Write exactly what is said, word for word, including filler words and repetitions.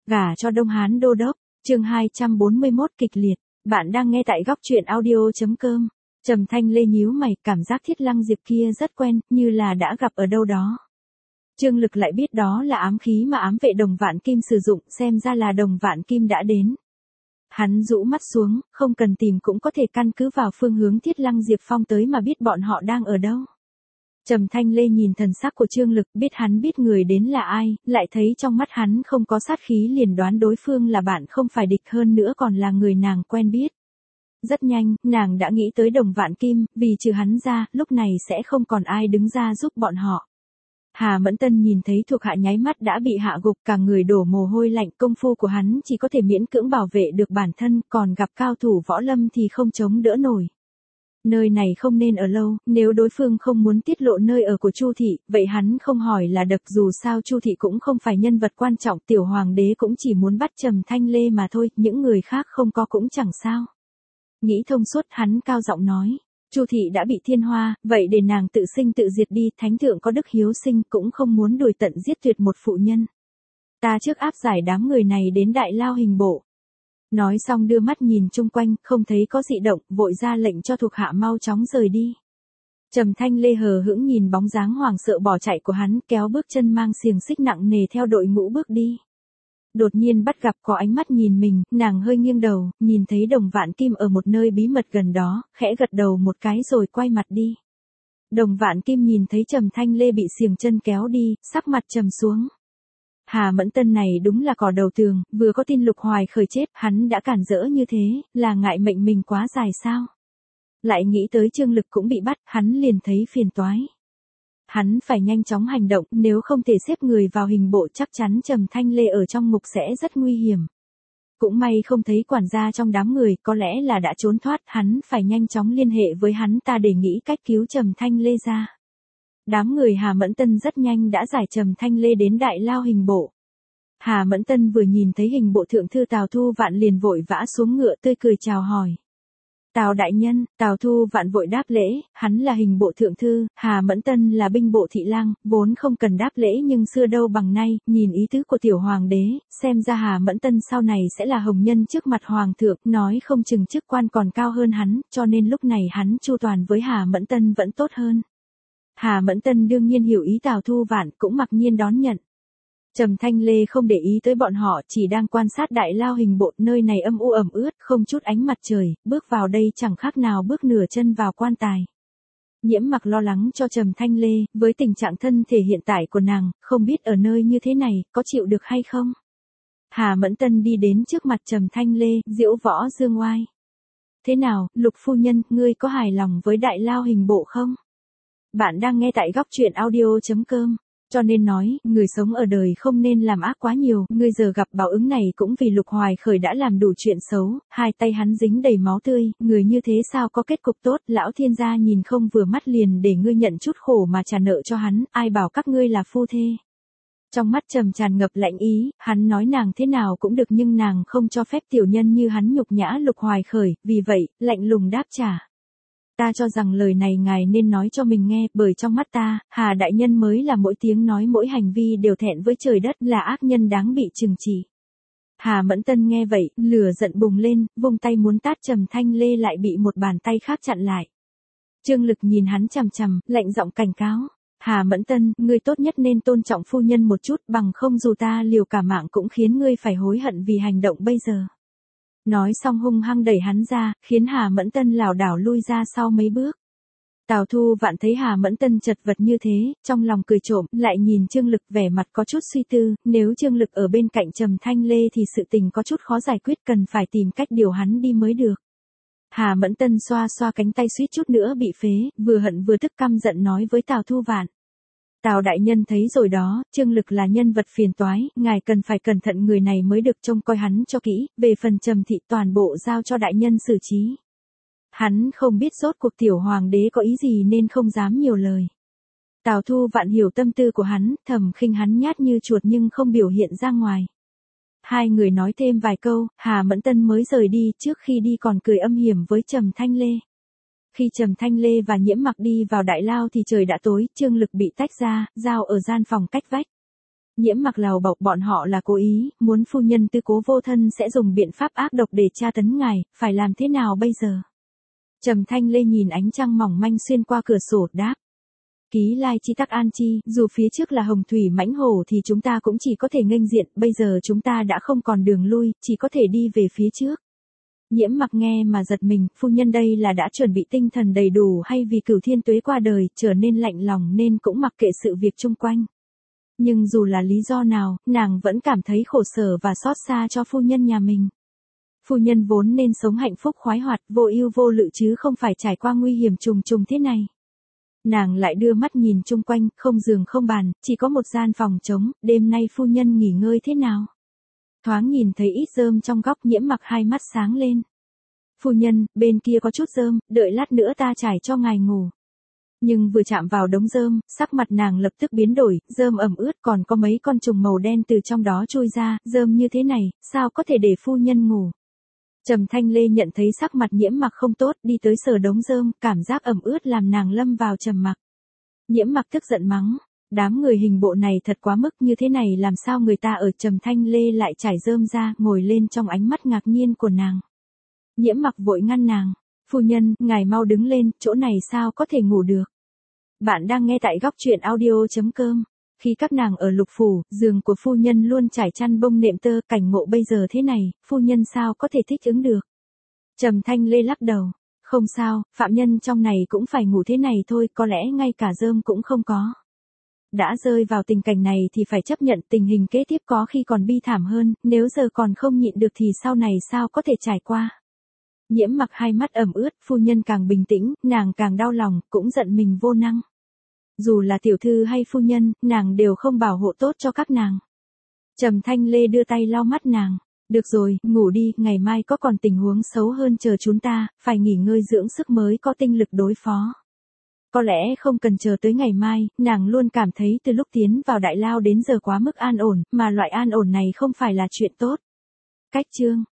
Gả cho Đông Hán đô đốc, chương hai trăm bốn mươi mốt kịch liệt, bạn đang nghe tại góc truyện audio.com. Trầm Thanh Lê nhíu mày, cảm giác Thiết Lăng Diệp kia rất quen, như là đã gặp ở đâu đó. Trương Lực lại biết đó là ám khí mà ám vệ Đồng Vạn Kim sử dụng, xem ra là Đồng Vạn Kim đã đến. Hắn rũ mắt xuống, không cần tìm cũng có thể căn cứ vào phương hướng Thiết Lăng Diệp Phong tới mà biết bọn họ đang ở đâu. Trầm Thanh Lê nhìn thần sắc của Trương Lực, biết hắn biết người đến là ai, lại thấy trong mắt hắn không có sát khí, liền đoán đối phương là bạn không phải địch, hơn nữa còn là người nàng quen biết. Rất nhanh, nàng đã nghĩ tới Đồng Vạn Kim, vì trừ hắn ra, lúc này sẽ không còn ai đứng ra giúp bọn họ. Hà Mẫn Tân nhìn thấy thuộc hạ nháy mắt đã bị hạ gục, cả người đổ mồ hôi lạnh, công phu của hắn chỉ có thể miễn cưỡng bảo vệ được bản thân, còn gặp cao thủ võ lâm thì không chống đỡ nổi. Nơi này không nên ở lâu, nếu đối phương không muốn tiết lộ nơi ở của Chu thị, vậy hắn không hỏi là được, dù sao Chu thị cũng không phải nhân vật quan trọng, tiểu hoàng đế cũng chỉ muốn bắt Trầm Thanh Lê mà thôi, những người khác không có cũng chẳng sao. Nghĩ thông suốt, hắn cao giọng nói, Chu thị đã bị thiên hoa, vậy để nàng tự sinh tự diệt đi, thánh thượng có đức hiếu sinh, cũng không muốn đuổi tận giết tuyệt một phụ nhân. Ta trước áp giải đám người này đến đại lao hình bộ. Nói xong đưa mắt nhìn chung quanh, không thấy có dị động, vội ra lệnh cho thuộc hạ mau chóng rời đi. Trầm Thanh Lê hờ hững nhìn bóng dáng hoảng sợ bỏ chạy của hắn, kéo bước chân mang xiềng xích nặng nề theo đội ngũ bước đi. Đột nhiên bắt gặp có ánh mắt nhìn mình, nàng hơi nghiêng đầu, nhìn thấy Đồng Vạn Kim ở một nơi bí mật gần đó, khẽ gật đầu một cái rồi quay mặt đi. Đồng Vạn Kim nhìn thấy Trầm Thanh Lê bị xiềng chân kéo đi, sắc mặt trầm xuống. Hà Mẫn Tân này đúng là cỏ đầu tường, vừa có tin Lục Hoài khởi chết, hắn đã cản rỡ như thế, là ngại mệnh mình quá dài sao? Lại nghĩ tới Trương Lực cũng bị bắt, hắn liền thấy phiền toái. Hắn phải nhanh chóng hành động, nếu không thể xếp người vào hình bộ chắc chắn Trầm Thanh Lê ở trong ngục sẽ rất nguy hiểm. Cũng may không thấy quản gia trong đám người, có lẽ là đã trốn thoát, hắn phải nhanh chóng liên hệ với hắn ta để nghĩ cách cứu Trầm Thanh Lê ra. Đám người Hà Mẫn Tân rất nhanh đã giải Trầm Thanh Lê đến đại lao hình bộ. Hà Mẫn Tân vừa nhìn thấy hình bộ thượng thư Tào Thu Vạn liền vội vã xuống ngựa tươi cười chào hỏi. Tào đại nhân, Tào Thu Vạn vội đáp lễ, hắn là hình bộ thượng thư, Hà Mẫn Tân là binh bộ thị lang, vốn không cần đáp lễ nhưng xưa đâu bằng nay, nhìn ý tứ của tiểu hoàng đế, xem ra Hà Mẫn Tân sau này sẽ là hồng nhân trước mặt hoàng thượng, nói không chừng chức quan còn cao hơn hắn, cho nên lúc này hắn chu toàn với Hà Mẫn Tân vẫn tốt hơn. Hà Mẫn Tân đương nhiên hiểu ý Tào Thu Vạn, cũng mặc nhiên đón nhận. Trầm Thanh Lê không để ý tới bọn họ, chỉ đang quan sát đại lao hình bộ, nơi này âm u ẩm ướt, không chút ánh mặt trời, bước vào đây chẳng khác nào bước nửa chân vào quan tài. Nhiễm Mặc lo lắng cho Trầm Thanh Lê, với tình trạng thân thể hiện tại của nàng, không biết ở nơi như thế này, có chịu được hay không. Hà Mẫn Tân đi đến trước mặt Trầm Thanh Lê, diễu võ dương oai. Thế nào, Lục phu nhân, ngươi có hài lòng với đại lao hình bộ không? Bạn đang nghe tại góc truyện audio.com. Cho nên nói, người sống ở đời không nên làm ác quá nhiều, ngươi giờ gặp báo ứng này cũng vì Lục Hoài khởi đã làm đủ chuyện xấu, hai tay hắn dính đầy máu tươi, người như thế sao có kết cục tốt, lão thiên gia nhìn không vừa mắt liền để ngươi nhận chút khổ mà trả nợ cho hắn, ai bảo các ngươi là phu thê. Trong mắt Trầm tràn ngập lạnh ý, hắn nói nàng thế nào cũng được nhưng nàng không cho phép tiểu nhân như hắn nhục nhã Lục Hoài khởi, vì vậy, lạnh lùng đáp trả. Ta cho rằng lời này ngài nên nói cho mình nghe, bởi trong mắt ta, Hà đại nhân mới là mỗi tiếng nói mỗi hành vi đều thẹn với trời đất, là ác nhân đáng bị trừng trị. Hà Mẫn Tân nghe vậy, lửa giận bùng lên, vung tay muốn tát Trầm Thanh Lê lại bị một bàn tay khác chặn lại. Trương Lực nhìn hắn chằm chằm, lạnh giọng cảnh cáo. Hà Mẫn Tân, ngươi tốt nhất nên tôn trọng phu nhân một chút, bằng không dù ta liều cả mạng cũng khiến ngươi phải hối hận vì hành động bây giờ. Nói xong hung hăng đẩy hắn ra, khiến Hà Mẫn Tân lảo đảo lui ra sau mấy bước. Tào Thu Vạn thấy Hà Mẫn Tân chật vật như thế, trong lòng cười trộm, lại nhìn Trương Lực vẻ mặt có chút suy tư, nếu Trương Lực ở bên cạnh Trầm Thanh Lê thì sự tình có chút khó giải quyết, cần phải tìm cách điều hắn đi mới được. Hà Mẫn Tân xoa xoa cánh tay suýt chút nữa bị phế, vừa hận vừa tức căm giận nói với Tào Thu Vạn. Tào đại nhân thấy rồi đó, Trương Lực là nhân vật phiền toái, ngài cần phải cẩn thận người này mới được, trông coi hắn cho kỹ, về phần Trầm thị toàn bộ giao cho đại nhân xử trí. Hắn không biết rốt cuộc tiểu hoàng đế có ý gì nên không dám nhiều lời. Tào Thu Vạn hiểu tâm tư của hắn, thầm khinh hắn nhát như chuột nhưng không biểu hiện ra ngoài. Hai người nói thêm vài câu, Hà Mẫn Tân mới rời đi, trước khi đi còn cười âm hiểm với Trầm Thanh Lê. Khi Trầm Thanh Lê và Nhiễm Mặc đi vào đại lao thì trời đã tối, Trương Lực bị tách ra, giao ở gian phòng cách vách. Nhiễm Mặc lầu bộc bọn họ là cố ý, muốn phu nhân tư cố vô thân sẽ dùng biện pháp ác độc để tra tấn ngài, phải làm thế nào bây giờ? Trầm Thanh Lê nhìn ánh trăng mỏng manh xuyên qua cửa sổ đáp. Ký lai chi tắc an chi, dù phía trước là hồng thủy mãnh hổ thì chúng ta cũng chỉ có thể nghênh diện, bây giờ chúng ta đã không còn đường lui, chỉ có thể đi về phía trước. Nhiễm Mặc nghe mà giật mình, phu nhân đây là đã chuẩn bị tinh thần đầy đủ hay vì Cửu Thiên Tuế qua đời, trở nên lạnh lòng nên cũng mặc kệ sự việc chung quanh. Nhưng dù là lý do nào, nàng vẫn cảm thấy khổ sở và xót xa cho phu nhân nhà mình. Phu nhân vốn nên sống hạnh phúc khoái hoạt, vô ưu vô lự chứ không phải trải qua nguy hiểm trùng trùng thế này. Nàng lại đưa mắt nhìn chung quanh, không giường không bàn, chỉ có một gian phòng trống, đêm nay phu nhân nghỉ ngơi thế nào? Thoáng nhìn thấy ít rơm trong góc, Nhiễm Mặc hai mắt sáng lên. Phu nhân, bên kia có chút rơm, đợi lát nữa ta trải cho ngài ngủ. Nhưng vừa chạm vào đống rơm, sắc mặt nàng lập tức biến đổi, rơm ẩm ướt còn có mấy con trùng màu đen từ trong đó chui ra, rơm như thế này, sao có thể để phu nhân ngủ? Trầm Thanh Lê nhận thấy sắc mặt Nhiễm Mặc không tốt, đi tới sờ đống rơm, cảm giác ẩm ướt làm nàng lâm vào trầm mặc. Nhiễm Mặc tức giận mắng, đám người hình bộ này thật quá mức, như thế này làm sao người ta ở? Trầm Thanh Lê lại trải rơm ra, ngồi lên trong ánh mắt ngạc nhiên của nàng. Nhiễm Mặc vội ngăn nàng, phu nhân, ngài mau đứng lên, chỗ này sao có thể ngủ được. Bạn đang nghe tại góc truyện audio chấm com. Khi các nàng ở Lục Phủ, giường của phu nhân luôn trải chăn bông nệm tơ, cảnh ngộ bây giờ thế này, phu nhân sao có thể thích ứng được. Trầm Thanh Lê lắc đầu, không sao, phạm nhân trong này cũng phải ngủ thế này thôi, có lẽ ngay cả rơm cũng không có. Đã rơi vào tình cảnh này thì phải chấp nhận, tình hình kế tiếp có khi còn bi thảm hơn, nếu giờ còn không nhịn được thì sau này sao có thể trải qua. Nhiễm Mặc hai mắt ẩm ướt, phu nhân càng bình tĩnh, nàng càng đau lòng, cũng giận mình vô năng. Dù là tiểu thư hay phu nhân, nàng đều không bảo hộ tốt cho các nàng. Trầm Thanh Lê đưa tay lau mắt nàng. Được rồi, ngủ đi, ngày mai có còn tình huống xấu hơn chờ chúng ta, phải nghỉ ngơi dưỡng sức mới có tinh lực đối phó. Có lẽ không cần chờ tới ngày mai, nàng luôn cảm thấy từ lúc tiến vào đại lao đến giờ quá mức an ổn, mà loại an ổn này không phải là chuyện tốt. Cách chương